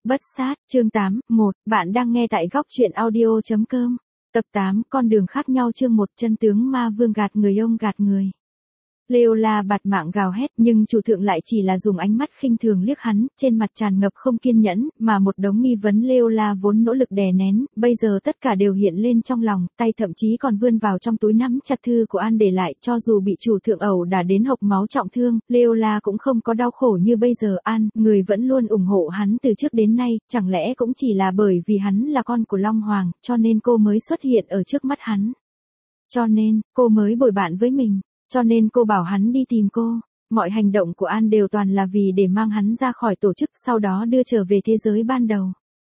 Bất sát, chương 8, 1, bạn đang nghe tại góc truyện audio.com. Tập 8, con đường khác nhau chương 1, chân tướng ma vương gạt người ông gạt người. Leola bạt mạng gào hét nhưng chủ thượng lại chỉ là dùng ánh mắt khinh thường liếc hắn, trên mặt tràn ngập không kiên nhẫn, mà một đống nghi vấn Leola vốn nỗ lực đè nén, bây giờ tất cả đều hiện lên trong lòng, tay thậm chí còn vươn vào trong túi nắm chặt thư của An để lại, cho dù bị chủ thượng ẩu đả đến hộc máu trọng thương, Leola cũng không có đau khổ như bây giờ. An, người vẫn luôn ủng hộ hắn từ trước đến nay, chẳng lẽ cũng chỉ là bởi vì hắn là con của Long Hoàng, cho nên cô mới xuất hiện ở trước mắt hắn. Cho nên, cô mới bồi bạn với mình. Cho nên cô bảo hắn đi tìm cô, mọi hành động của An đều toàn là vì để mang hắn ra khỏi tổ chức sau đó đưa trở về thế giới ban đầu.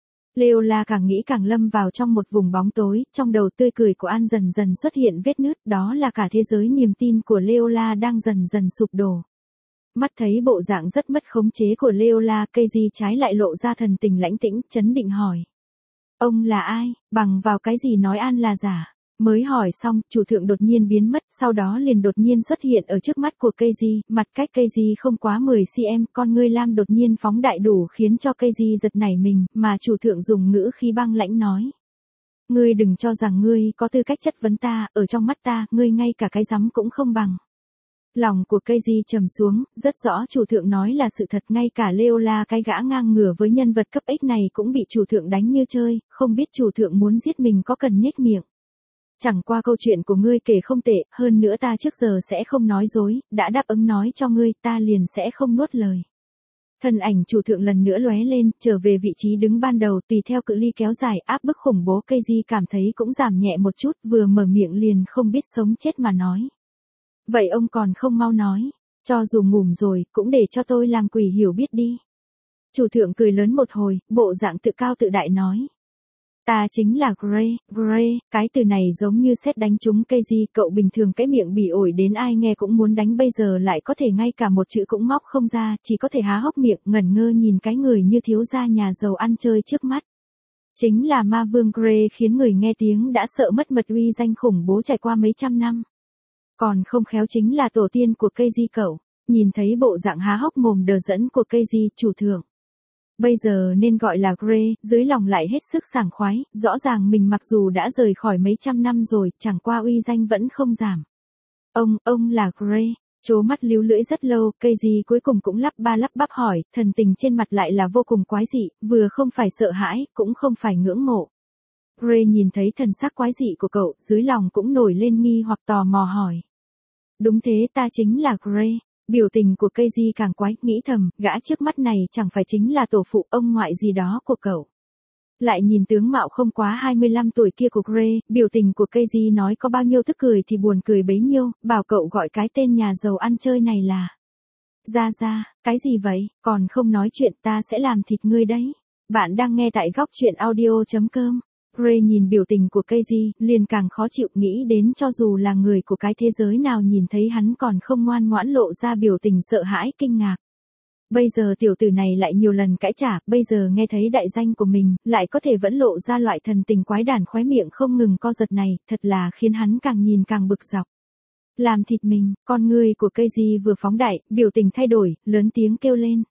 Leola càng nghĩ càng lâm vào trong một vùng bóng tối, trong đầu tươi cười của An dần dần xuất hiện vết nứt, đó là cả thế giới niềm tin của Leola đang dần dần sụp đổ. Mắt thấy bộ dạng rất mất khống chế của Leola, Keiji trái lại lộ ra thần tình lãnh tĩnh, trấn định hỏi. Ông là ai, bằng vào cái gì nói An là giả? Mới hỏi xong, chủ thượng đột nhiên biến mất, sau đó liền đột nhiên xuất hiện ở trước mắt của Keiji, mặt cách Keiji không quá 10cm, con ngươi lam đột nhiên phóng đại đủ khiến cho Keiji giật nảy mình, mà chủ thượng dùng ngữ khí băng lãnh nói. Ngươi đừng cho rằng ngươi có tư cách chất vấn ta, ở trong mắt ta, ngươi ngay cả cái rắm cũng không bằng. Lòng của Keiji trầm xuống, rất rõ chủ thượng nói là sự thật, ngay cả Leola cái gã ngang ngửa với nhân vật cấp X này cũng bị chủ thượng đánh như chơi, không biết chủ thượng muốn giết mình có cần nhếch miệng. Chẳng qua câu chuyện của ngươi kể không tệ, hơn nữa ta trước giờ sẽ không nói dối, đã đáp ứng nói cho ngươi, ta liền sẽ không nuốt lời. Thân ảnh chủ thượng lần nữa lóe lên, trở về vị trí đứng ban đầu, tùy theo cự ly kéo dài áp bức khủng bố, Keiji cảm thấy cũng giảm nhẹ một chút, vừa mở miệng liền không biết sống chết mà nói. Vậy ông còn không mau nói, cho dù ngủm rồi, cũng để cho tôi làm quỷ hiểu biết đi. Chủ thượng cười lớn một hồi, bộ dạng tự cao tự đại nói. Ta chính là Gray, cái từ này giống như sét đánh trúng Keiji, cậu bình thường cái miệng bỉ ổi đến ai nghe cũng muốn đánh, bây giờ lại có thể ngay cả một chữ cũng móc không ra, chỉ có thể há hốc miệng ngẩn ngơ nhìn cái người như thiếu gia nhà giàu ăn chơi trước mắt. Chính là ma vương Gray, khiến người nghe tiếng đã sợ mất mật, uy danh khủng bố trải qua mấy trăm năm. Còn không khéo chính là tổ tiên của Keiji cậu. Nhìn thấy bộ dạng há hốc mồm đờ dẫn của Keiji, chủ thượng. Bây giờ nên gọi là Gray, dưới lòng lại hết sức sảng khoái, rõ ràng mình mặc dù đã rời khỏi mấy trăm năm rồi, chẳng qua uy danh vẫn không giảm. Ông là Gray, trố mắt líu lưỡi rất lâu, Keiji cuối cùng cũng lắp ba lắp bắp hỏi, thần tình trên mặt lại là vô cùng quái dị, vừa không phải sợ hãi, cũng không phải ngưỡng mộ. Gray nhìn thấy thần sắc quái dị của cậu, dưới lòng cũng nổi lên nghi hoặc tò mò hỏi. Đúng thế, ta chính là Gray. Biểu tình của Keiji càng quái, nghĩ thầm, gã trước mắt này chẳng phải chính là tổ phụ ông ngoại gì đó của cậu. Lại nhìn tướng mạo không quá 25 tuổi kia của Gray, biểu tình của Keiji nói có bao nhiêu tức cười thì buồn cười bấy nhiêu, bảo cậu gọi cái tên nhà giàu ăn chơi này là. Ra, cái gì vậy, còn không nói chuyện, ta sẽ làm thịt ngươi đấy. Bạn đang nghe tại góc truyện audio.com. Gray nhìn biểu tình của Keiji, liền càng khó chịu, nghĩ đến cho dù là người của cái thế giới nào nhìn thấy hắn còn không ngoan ngoãn lộ ra biểu tình sợ hãi kinh ngạc. Bây giờ tiểu tử này lại nhiều lần cãi trả, bây giờ nghe thấy đại danh của mình, lại có thể vẫn lộ ra loại thần tình quái đản, khóe miệng không ngừng co giật này, thật là khiến hắn càng nhìn càng bực dọc. Làm thịt mình, con ngươi của Keiji vừa phóng đại, biểu tình thay đổi, lớn tiếng kêu lên.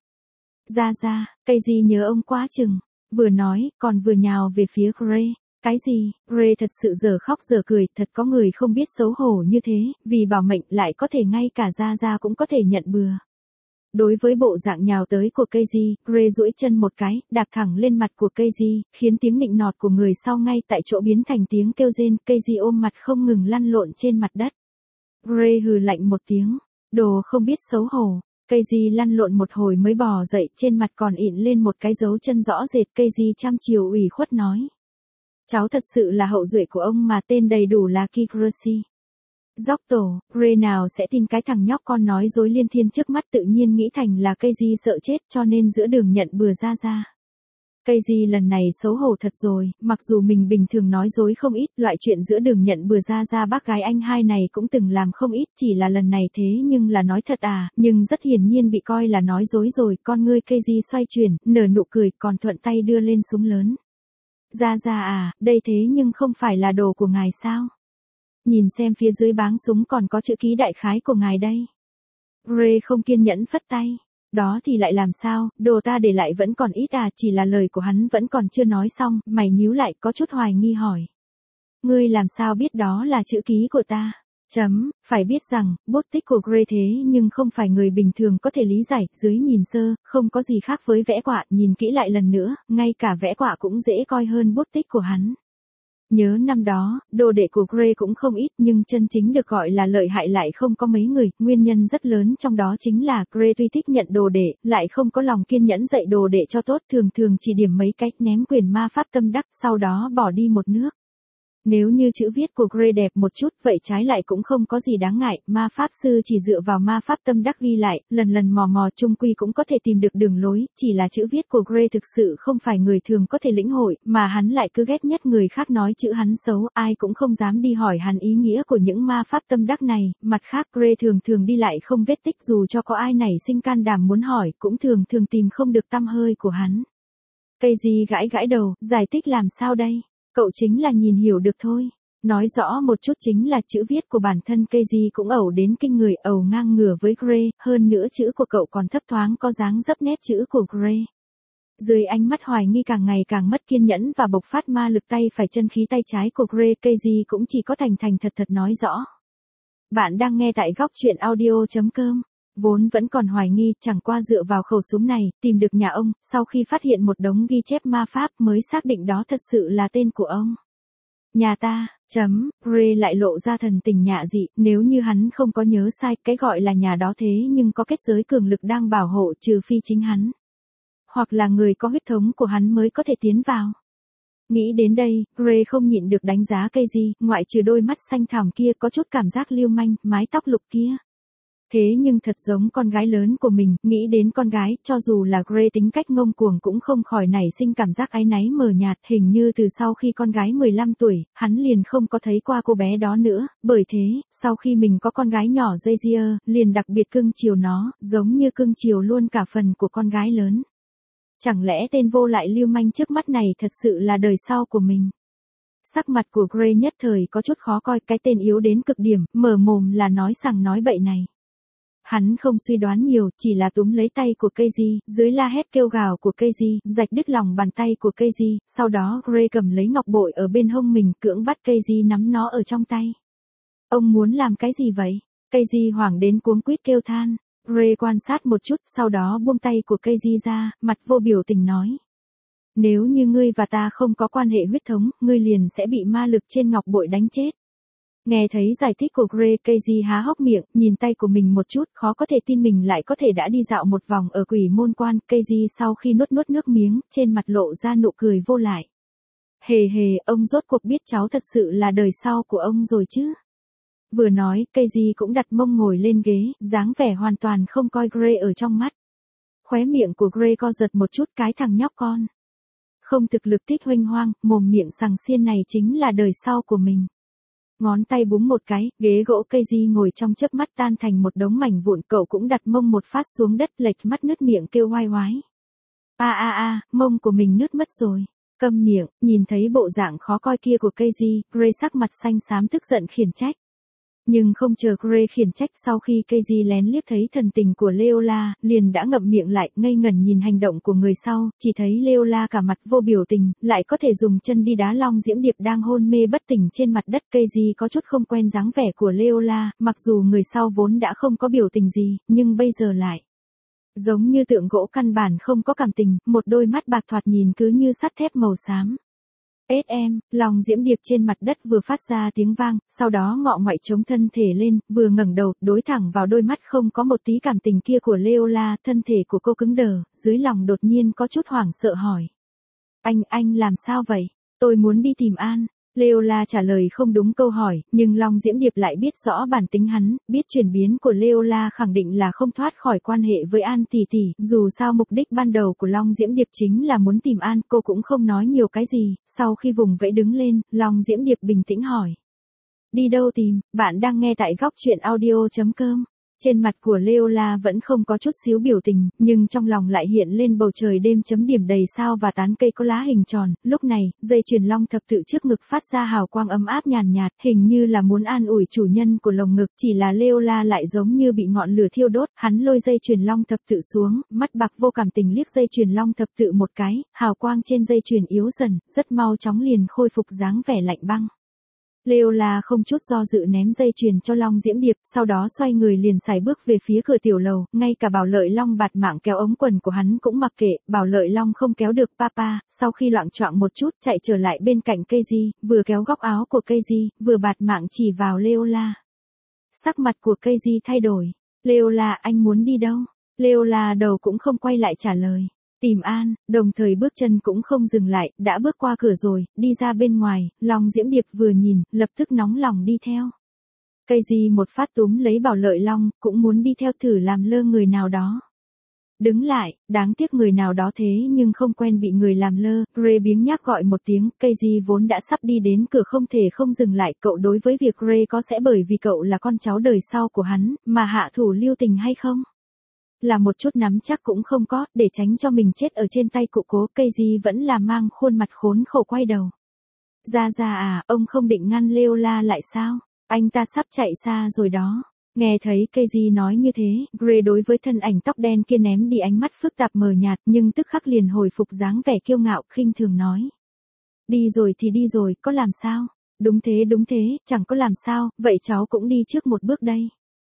Ra, Keiji nhớ ông quá chừng. Vừa nói, còn vừa nhào về phía Gray. Cái gì, Gray thật sự giờ khóc giờ cười, thật có người không biết xấu hổ như thế, vì bảo mệnh lại có thể ngay cả Ra cũng có thể nhận bừa. Đối với bộ dạng nhào tới của Keiji, Gray duỗi chân một cái, đạp thẳng lên mặt của Keiji, khiến tiếng nịnh nọt của người sau ngay tại chỗ biến thành tiếng kêu rên, Keiji ôm mặt không ngừng lăn lộn trên mặt đất. Gray hừ lạnh một tiếng, đồ không biết xấu hổ. Keiji lăn lộn một hồi mới bò dậy, trên mặt còn ịn lên một cái dấu chân rõ rệt. Keiji trăm chiều ủy khuất nói. Cháu thật sự là hậu duệ của ông mà, tên đầy đủ là Kikuroshi. Dốc tổ, Gray nào sẽ tin cái thằng nhóc con nói dối liên thiên trước mắt, tự nhiên nghĩ thành là Keiji sợ chết cho nên giữa đường nhận bừa ra. Keiji lần này xấu hổ thật rồi, mặc dù mình bình thường nói dối không ít, loại chuyện giữa đường nhận bừa ra bác gái anh hai này cũng từng làm không ít, chỉ là lần này thế nhưng là nói thật à, nhưng rất hiển nhiên bị coi là nói dối rồi, con ngươi Keiji xoay chuyển, nở nụ cười, còn thuận tay đưa lên súng lớn. Ra à, đây thế nhưng không phải là đồ của ngài sao? Nhìn xem phía dưới báng súng còn có chữ ký đại khái của ngài đây. Gray không kiên nhẫn phất tay. Đó thì lại làm sao, đồ ta để lại vẫn còn ít à, chỉ là lời của hắn vẫn còn chưa nói xong, mày nhíu lại có chút hoài nghi hỏi. Ngươi làm sao biết đó là chữ ký của ta? Phải biết rằng, bút tích của Gray thế nhưng không phải người bình thường có thể lý giải, dưới nhìn sơ, không có gì khác với vẽ quạ, nhìn kỹ lại lần nữa, ngay cả vẽ quạ cũng dễ coi hơn bút tích của hắn. Nhớ năm đó, đồ đệ của Gray cũng không ít nhưng chân chính được gọi là lợi hại lại không có mấy người, nguyên nhân rất lớn trong đó chính là Gray tuy thích nhận đồ đệ, lại không có lòng kiên nhẫn dạy đồ đệ cho tốt, thường thường chỉ điểm mấy cách ném quyền ma pháp tâm đắc, sau đó bỏ đi một nước. Nếu như chữ viết của Gray đẹp một chút, vậy trái lại cũng không có gì đáng ngại, ma pháp sư chỉ dựa vào ma pháp tâm đắc ghi lại, lần lần mò mò chung quy cũng có thể tìm được đường lối, chỉ là chữ viết của Gray thực sự không phải người thường có thể lĩnh hội, mà hắn lại cứ ghét nhất người khác nói chữ hắn xấu, ai cũng không dám đi hỏi hắn ý nghĩa của những ma pháp tâm đắc này, mặt khác Gray thường thường đi lại không vết tích, dù cho có ai nảy sinh can đảm muốn hỏi, cũng thường thường tìm không được tăm hơi của hắn. Cây gì gãi gãi đầu, giải thích làm sao đây? Cậu chính là nhìn hiểu được thôi. Nói rõ một chút chính là chữ viết của bản thân Keiji cũng ẩu đến kinh người, ẩu ngang ngửa với Gray, hơn nữa chữ của cậu còn thấp thoáng có dáng dấp nét chữ của Gray. Dưới ánh mắt hoài nghi càng ngày càng mất kiên nhẫn và bộc phát ma lực tay phải chân khí tay trái của Gray, Keiji cũng chỉ có thành thành thật thật nói rõ. Bạn đang nghe tại góc truyện audio.com. Vốn vẫn còn hoài nghi, chẳng qua dựa vào khẩu súng này, tìm được nhà ông, sau khi phát hiện một đống ghi chép ma pháp mới xác định đó thật sự là tên của ông. Nhà ta, Gray lại lộ ra thần tình nhạ dị, nếu như hắn không có nhớ sai, cái gọi là nhà đó thế nhưng có kết giới cường lực đang bảo hộ trừ phi chính hắn. Hoặc là người có huyết thống của hắn mới có thể tiến vào. Nghĩ đến đây, Gray không nhịn được đánh giá Keiji, ngoại trừ đôi mắt xanh thẳm kia có chút cảm giác lưu manh, mái tóc lục kia. Thế nhưng thật giống con gái lớn của mình, nghĩ đến con gái, cho dù là Gray tính cách ngông cuồng cũng không khỏi nảy sinh cảm giác áy náy mờ nhạt, hình như từ sau khi con gái 15 tuổi, hắn liền không có thấy qua cô bé đó nữa, bởi thế, sau khi mình có con gái nhỏ Jazier, liền đặc biệt cưng chiều nó, giống như cưng chiều luôn cả phần của con gái lớn. Chẳng lẽ tên vô lại lưu manh trước mắt này thật sự là đời sau của mình? Sắc mặt của Gray nhất thời có chút khó coi, cái tên yếu đến cực điểm, mở mồm là nói sằng nói bậy này. Hắn không suy đoán nhiều, chỉ là túm lấy tay của Keiji, dưới la hét kêu gào của Keiji, rạch đứt lòng bàn tay của Keiji, sau đó Gray cầm lấy ngọc bội ở bên hông mình, cưỡng bắt Keiji nắm nó ở trong tay. Ông muốn làm cái gì vậy? Keiji hoảng đến cuống quýt kêu than. Gray quan sát một chút, sau đó buông tay của Keiji ra, mặt vô biểu tình nói. Nếu như ngươi và ta không có quan hệ huyết thống, ngươi liền sẽ bị ma lực trên ngọc bội đánh chết. Nghe thấy giải thích của Gray, Keiji há hốc miệng, nhìn tay của mình một chút, khó có thể tin mình lại có thể đã đi dạo một vòng ở quỷ môn quan. Keiji sau khi nuốt nước miếng, trên mặt lộ ra nụ cười vô lại. Hề hề, ông rốt cuộc biết cháu thật sự là đời sau của ông rồi chứ. Vừa nói, Keiji cũng đặt mông ngồi lên ghế, dáng vẻ hoàn toàn không coi Gray ở trong mắt. Khóe miệng của Gray co giật một chút, cái thằng nhóc con. Không thực lực thích huênh hoang, mồm miệng sằng xiên này chính là đời sau của mình. Ngón tay búng một cái, ghế gỗ Keiji ngồi trong chớp mắt tan thành một đống mảnh vụn, cậu cũng đặt mông một phát xuống đất, lệch mắt nứt miệng kêu oai oái. Mông của mình nứt mất rồi. Câm miệng, nhìn thấy bộ dạng khó coi kia của Keiji, Gray sắc mặt xanh xám tức giận khiển trách. Nhưng không chờ Gray khiển trách, sau khi Keiji lén liếc thấy thần tình của Leola, liền đã ngậm miệng lại, ngây ngẩn nhìn hành động của người sau, chỉ thấy Leola cả mặt vô biểu tình, lại có thể dùng chân đi đá Long Diễm Điệp đang hôn mê bất tỉnh trên mặt đất. Keiji có chút không quen dáng vẻ của Leola, mặc dù người sau vốn đã không có biểu tình gì, nhưng bây giờ lại giống như tượng gỗ căn bản không có cảm tình, một đôi mắt bạc thoạt nhìn cứ như sắt thép màu xám. Long Diễm Điệp trên mặt đất vừa phát ra tiếng vang, sau đó ngọ ngoại chống thân thể lên, vừa ngẩng đầu, đối thẳng vào đôi mắt không có một tí cảm tình kia của Leola, thân thể của cô cứng đờ, dưới lòng đột nhiên có chút hoảng sợ hỏi. Anh làm sao vậy? Tôi muốn đi tìm An. Leola trả lời không đúng câu hỏi, nhưng Long Diễm Điệp lại biết rõ bản tính hắn, biết chuyển biến của Leola khẳng định là không thoát khỏi quan hệ với An tỷ tỷ, dù sao mục đích ban đầu của Long Diễm Điệp chính là muốn tìm An, cô cũng không nói nhiều cái gì, sau khi vùng vẫy đứng lên, Long Diễm Điệp bình tĩnh hỏi. Đi đâu tìm, bạn đang nghe tại góc truyện audio.com. Trên mặt của Leola vẫn không có chút xíu biểu tình, nhưng trong lòng lại hiện lên bầu trời đêm chấm điểm đầy sao và tán cây có lá hình tròn. Lúc này, dây chuyền long thập tự trước ngực phát ra hào quang ấm áp nhàn nhạt, hình như là muốn an ủi chủ nhân của lồng ngực. Chỉ là Leola lại giống như bị ngọn lửa thiêu đốt. Hắn lôi dây chuyền long thập tự xuống, mắt bạc vô cảm tình liếc dây chuyền long thập tự một cái, hào quang trên dây chuyền yếu dần, rất mau chóng liền khôi phục dáng vẻ lạnh băng. Leola không chút do dự ném dây chuyền cho Long Diễm Điệp, sau đó xoay người liền sải bước về phía cửa tiểu lầu, ngay cả Bảo Lợi Long bạt mạng kéo ống quần của hắn cũng mặc kệ, Bảo Lợi Long không kéo được papa, sau khi loạng choạng một chút chạy trở lại bên cạnh Keiji, vừa kéo góc áo của Keiji, vừa bạt mạng chỉ vào Leola. Sắc mặt của Keiji thay đổi. Leola, anh muốn đi đâu? Leola đầu cũng không quay lại trả lời. Tìm An, đồng thời bước chân cũng không dừng lại, đã bước qua cửa rồi, đi ra bên ngoài. Long Diễm Điệp vừa nhìn, lập tức nóng lòng đi theo. Keiji một phát túm lấy Bảo Lợi Long, cũng muốn đi theo thử làm lơ người nào đó. Đứng lại, đáng tiếc người nào đó thế nhưng không quen bị người làm lơ. Gray biếng nhác gọi một tiếng, Keiji vốn đã sắp đi đến cửa không thể không dừng lại. Cậu đối với việc Gray có sẽ bởi vì cậu là con cháu đời sau của hắn, mà hạ thủ lưu tình hay không? Là một chút nắm chắc cũng không có, để tránh cho mình chết ở trên tay cụ cố. Keiji vẫn là mang khuôn mặt khốn khổ quay đầu. Ra à, ông không định ngăn Leola lại sao? Anh ta sắp chạy xa rồi đó. Nghe thấy Keiji nói như thế, Gray đối với thân ảnh tóc đen kia ném đi ánh mắt phức tạp mờ nhạt, nhưng tức khắc liền hồi phục dáng vẻ kiêu ngạo, khinh thường nói. Đi rồi thì đi rồi, có làm sao? Đúng thế, chẳng có làm sao, vậy cháu cũng đi trước một bước đây.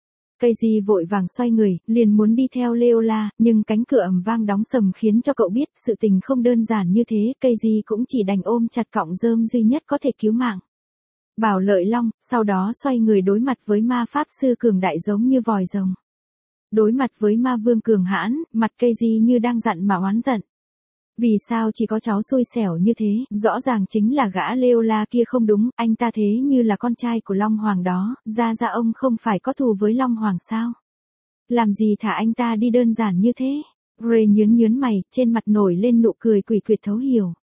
Keiji vội vàng xoay người, liền muốn đi theo Leola, nhưng cánh cửa ầm vang đóng sầm khiến cho cậu biết sự tình không đơn giản như thế. Keiji cũng chỉ đành ôm chặt cọng rơm duy nhất có thể cứu mạng. Bảo Lợi Long, sau đó xoay người đối mặt với ma pháp sư cường đại giống như vòi rồng. Đối mặt với ma vương cường hãn, mặt Keiji như đang giận mà oán giận. Vì sao chỉ có cháu xui xẻo như thế, rõ ràng chính là gã Leola kia không đúng, anh ta thế như là con trai của Long Hoàng đó, ra ông không phải có thù với Long Hoàng sao? Làm gì thả anh ta đi đơn giản như thế? Gray nhớn mày, trên mặt nổi lên nụ cười quỷ quyệt thấu hiểu.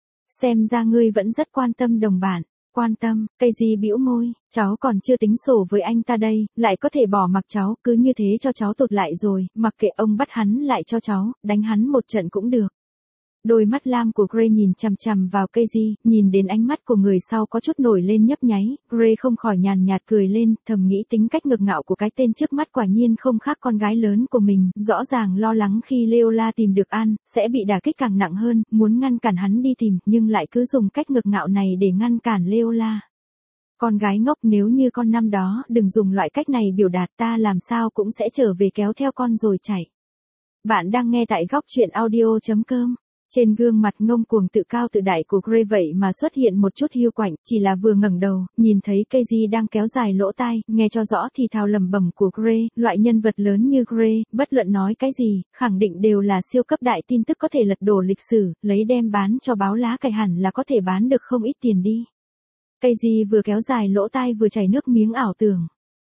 Xem ra ngươi vẫn rất quan tâm đồng bạn. Quan tâm, Keiji bĩu môi, cháu còn chưa tính sổ với anh ta đây, lại có thể bỏ mặc cháu, cứ như thế cho cháu tụt lại rồi, mặc kệ ông bắt hắn lại cho cháu, đánh hắn một trận cũng được. Đôi mắt lam của Gray nhìn chằm chằm vào Keiji, nhìn đến ánh mắt của người sau có chút nổi lên nhấp nháy, Gray không khỏi nhàn nhạt cười lên, thầm nghĩ tính cách ngược ngạo của cái tên trước mắt quả nhiên không khác con gái lớn của mình, rõ ràng lo lắng khi Leola tìm được An, sẽ bị đả kích càng nặng hơn, muốn ngăn cản hắn đi tìm, nhưng lại cứ dùng cách ngược ngạo này để ngăn cản Leola. Con gái ngốc, nếu như con năm đó đừng dùng loại cách này biểu đạt, ta làm sao cũng sẽ trở về kéo theo con rồi chạy. Bạn đang nghe tại góc truyện audio.com. Trên gương mặt ngông cuồng tự cao tự đại của Gray vậy mà xuất hiện một chút hiu quạnh, chỉ là vừa ngẩng đầu, nhìn thấy Keiji đang kéo dài lỗ tai, nghe cho rõ thì thào lẩm bẩm của Gray, loại nhân vật lớn như Gray, bất luận nói cái gì, khẳng định đều là siêu cấp đại tin tức có thể lật đổ lịch sử, lấy đem bán cho báo lá cải hẳn là có thể bán được không ít tiền đi. Keiji vừa kéo dài lỗ tai vừa chảy nước miếng ảo tưởng.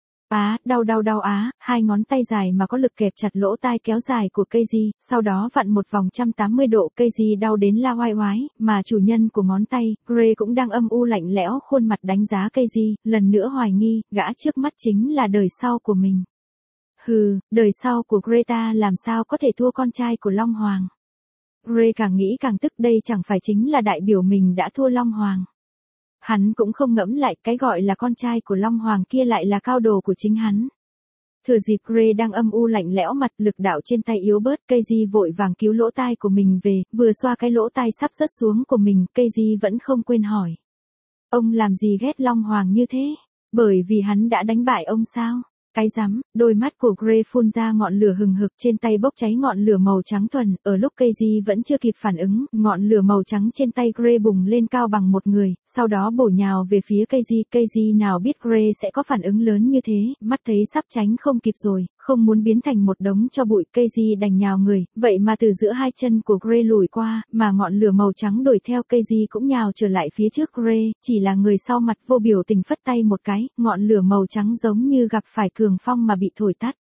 Đau á, hai ngón tay dài mà có lực kẹp chặt lỗ tai kéo dài của Keiji, sau đó vặn một vòng 180 độ, Keiji đau đến la oai oái, mà chủ nhân của ngón tay, Gray cũng đang âm u lạnh lẽo khuôn mặt đánh giá Keiji, lần nữa hoài nghi, gã trước mắt chính là đời sau của mình. Hừ, đời sau của Greta làm sao có thể thua con trai của Long Hoàng. Gray càng nghĩ càng tức, đây chẳng phải chính là đại biểu mình đã thua Long Hoàng. Hắn cũng không ngẫm lại, cái gọi là con trai của Long Hoàng kia lại là cao đồ của chính hắn. Thừa dịp Gray đang âm u lạnh lẽo mặt, lực đạo trên tay yếu bớt, Keiji vội vàng cứu lỗ tai của mình về, vừa xoa cái lỗ tai sắp rớt xuống của mình, Keiji vẫn không quên hỏi. Ông làm gì ghét Long Hoàng như thế? Bởi vì hắn đã đánh bại ông sao? Cái rắm, đôi mắt của Gray phun ra ngọn lửa hừng hực, trên tay bốc cháy ngọn lửa màu trắng thuần, ở lúc Keiji vẫn chưa kịp phản ứng, ngọn lửa màu trắng trên tay Gray bùng lên cao bằng một người, sau đó bổ nhào về phía Keiji nào biết Gray sẽ có phản ứng lớn như thế, mắt thấy sắp tránh không kịp rồi, không muốn biến thành một đống cho bụi, Keiji đành nhào người, vậy mà từ giữa hai chân của Gray lùi qua, mà ngọn lửa màu trắng đuổi theo Keiji cũng nhào trở lại phía trước Gray, chỉ là người sau mặt vô biểu tình phất tay một cái, ngọn lửa màu trắng giống như gặp phải cường phong mà bị thổi tắt.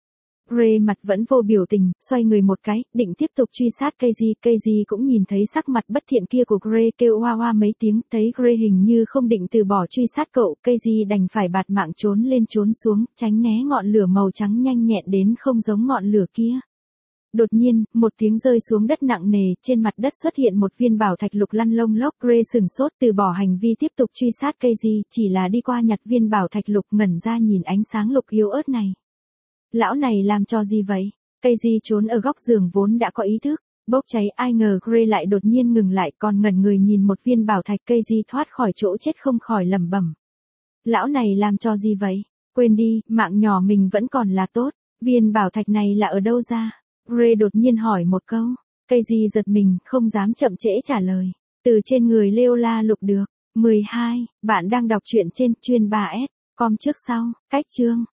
Gray mặt vẫn vô biểu tình, xoay người một cái, định tiếp tục truy sát Casey. Casey cũng nhìn thấy sắc mặt bất thiện kia của Gray, kêu oa oa mấy tiếng, thấy Gray hình như không định từ bỏ truy sát cậu. Casey đành phải bạt mạng trốn lên trốn xuống, tránh né ngọn lửa màu trắng nhanh nhẹn đến không giống ngọn lửa kia. Đột nhiên, một tiếng rơi xuống đất nặng nề, trên mặt đất xuất hiện một viên bảo thạch lục lăn lông lốc. Gray sừng sốt, từ bỏ hành vi tiếp tục truy sát Casey, chỉ là đi qua nhặt viên bảo thạch lục, ngẩn ra nhìn ánh sáng lục yếu ớt này. Lão này làm cho gì vậy? Casey trốn ở góc giường vốn đã có ý thức, bốc cháy, ai ngờ Gray lại đột nhiên ngừng lại, còn ngẩn người nhìn một viên bảo thạch. Casey thoát khỏi chỗ chết không khỏi lẩm bẩm. Lão này làm cho gì vậy? Quên đi, mạng nhỏ mình vẫn còn là tốt. Viên bảo thạch này là ở đâu ra? Gray đột nhiên hỏi một câu. Casey giật mình, không dám chậm trễ trả lời. Từ trên người Leola lục được. 12. Bạn đang đọc truyện trên chuyên 3S. Com trước sau. Cách chương.